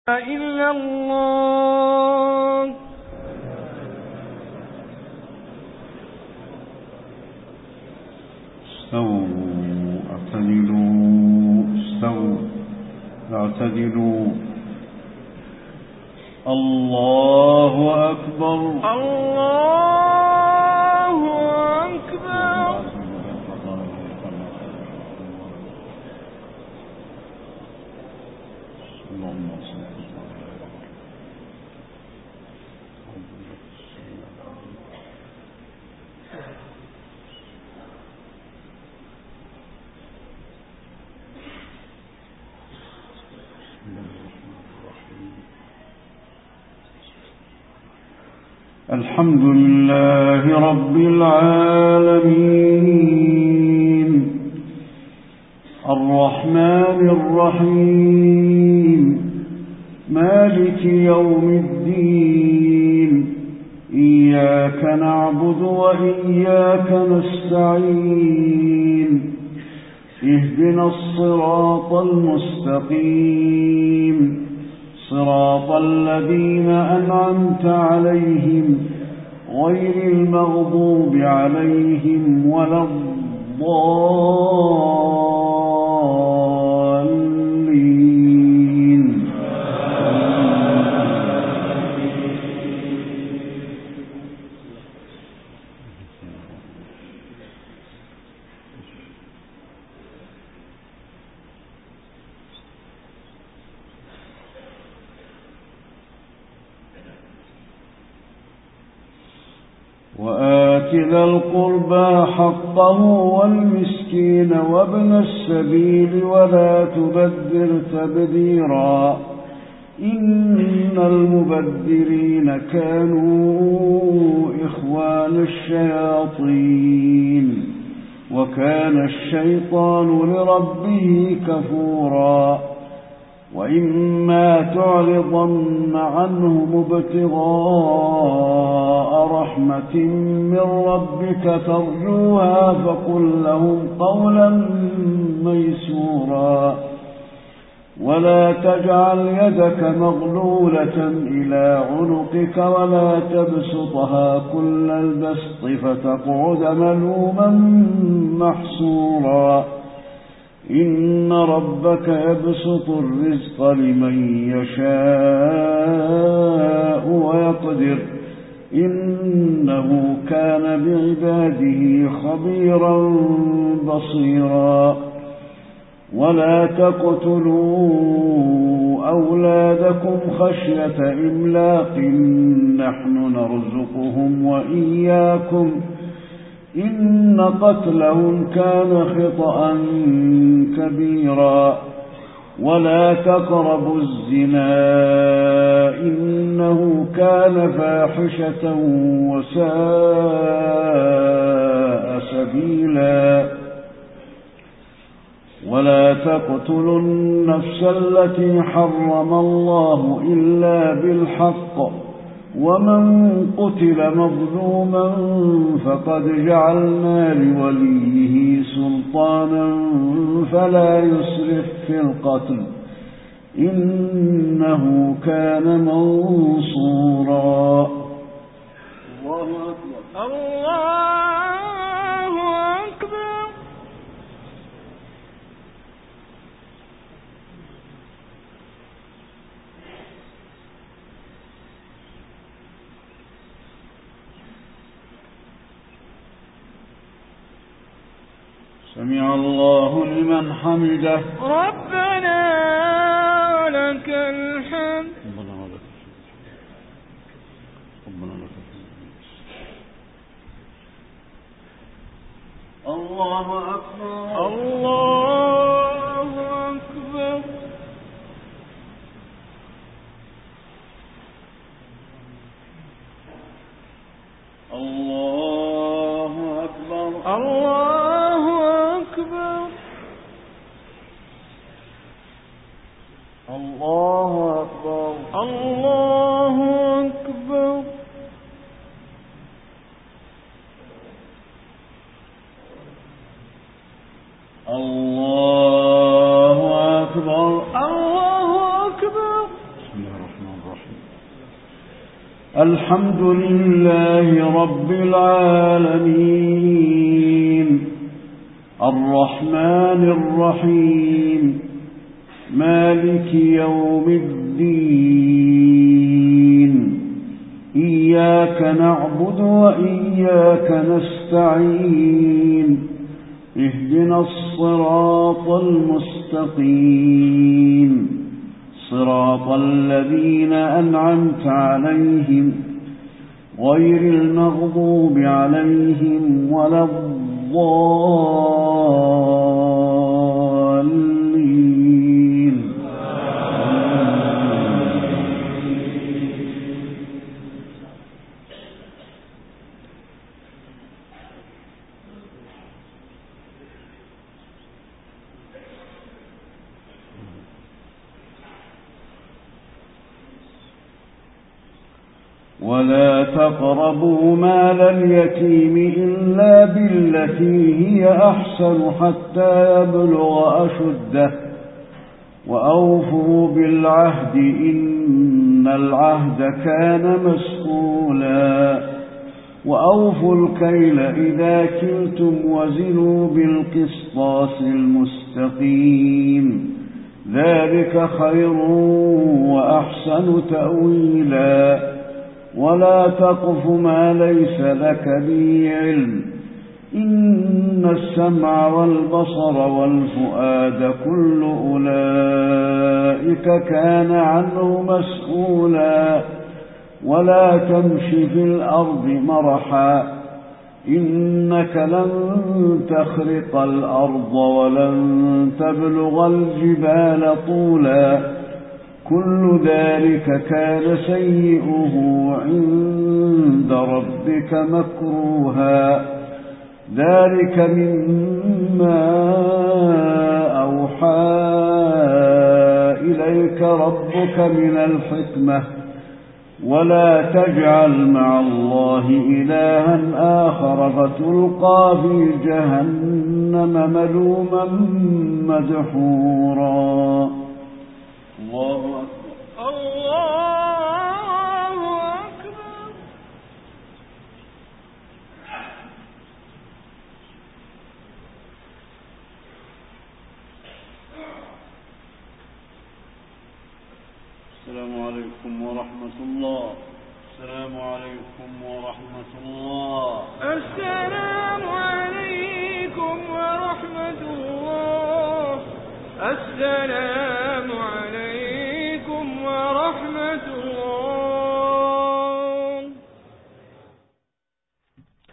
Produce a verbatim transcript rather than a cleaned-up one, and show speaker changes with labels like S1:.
S1: إلا الله.
S2: استووا اعتدلوا استووا اعتدلوا. الله أكبر.
S1: الله أكبر.
S2: الحمد لله رب العالمين الرحمن الرحيم مالك يوم الدين إياك نعبد وإياك نستعين اهدنا الصراط المستقيم صراط الذين أنعمت عليهم غير المغضوب عليهم ولا الضالين. وآت ذا القربى حقه والمسكين وابن السبيل ولا تبذر تبذيرا إن المبذرين كانوا إخوان الشياطين وكان الشيطان لربه كفورا. وإما تعرضن عنهم ابتغاء رحمة من ربك ترجوها فقل لهم قولا ميسورا. ولا تجعل يدك مغلولة إلى عنقك ولا تبسطها كل البسط فتقعد ملوما محسورا. إن ربك يبسط الرزق لمن يشاء ويقدر إنه كان بعباده خبيرا بصيرا. ولا تقتلوا أولادكم خشية إملاق نحن نرزقهم وإياكم إن قتلهم كان خطأ كبيرا. ولا تقربوا الزنا إنه كان فاحشة وساء سبيلا. ولا تقتلوا النفس التي حرم الله إلا بالحق ومن قتل مظلوما فقد جعلنا لوليه سلطانا فلا يسرف في القتل إنه كان منصورا. الله أكبر.
S1: الله أكبر.
S2: سمع الله لمن حمده.
S1: ربنا لك الحمد.
S2: الله أكبر.
S1: الله أكبر.
S2: الله أكبر.
S1: الله أكبر.
S2: الله أكبر.
S1: الله أكبر.
S2: الحمد لله رب العالمين الرحمن الرحيم مالك يوم الدين إياك نعبد وإياك نستعين اهدنا الصراط المستقيم صراط الذين أنعمت عليهم غير المغضوب عليهم ولا الضالين. ولا تقربوا مال اليتيم إلا بالتي هي أحسن حتى يبلغ أشده وأوفوا بالعهد إن العهد كان مسؤولا وأوفوا الكيل إذا كلتم وزنوا بالقسطاس المستقيم ذلك خير وأحسن تأويلا ولا تقف ما ليس لك به علم إن السمع والبصر والفؤاد كل أولئك كان عنه مسؤولا ولا تمش في الأرض مرحا إنك لن تخرق الأرض ولن تبلغ الجبال طولا كل ذلك كان سيئه عند ربك مكروها ذلك مما أوحى إليك ربك من الحكمة ولا تجعل مع الله إلها آخر فتلقى في جهنم ملوما مدحورا. الله أكبر.
S1: الله أكبر.
S2: السلام عليكم ورحمة الله. السلام عليكم ورحمة الله.
S1: السلام عليكم ورحمة الله. السلام عليكم ورحمة الله.